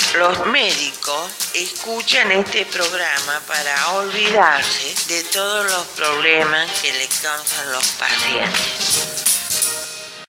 Los médicos escuchan este programa para olvidarse de todos los problemas que le causan los pacientes.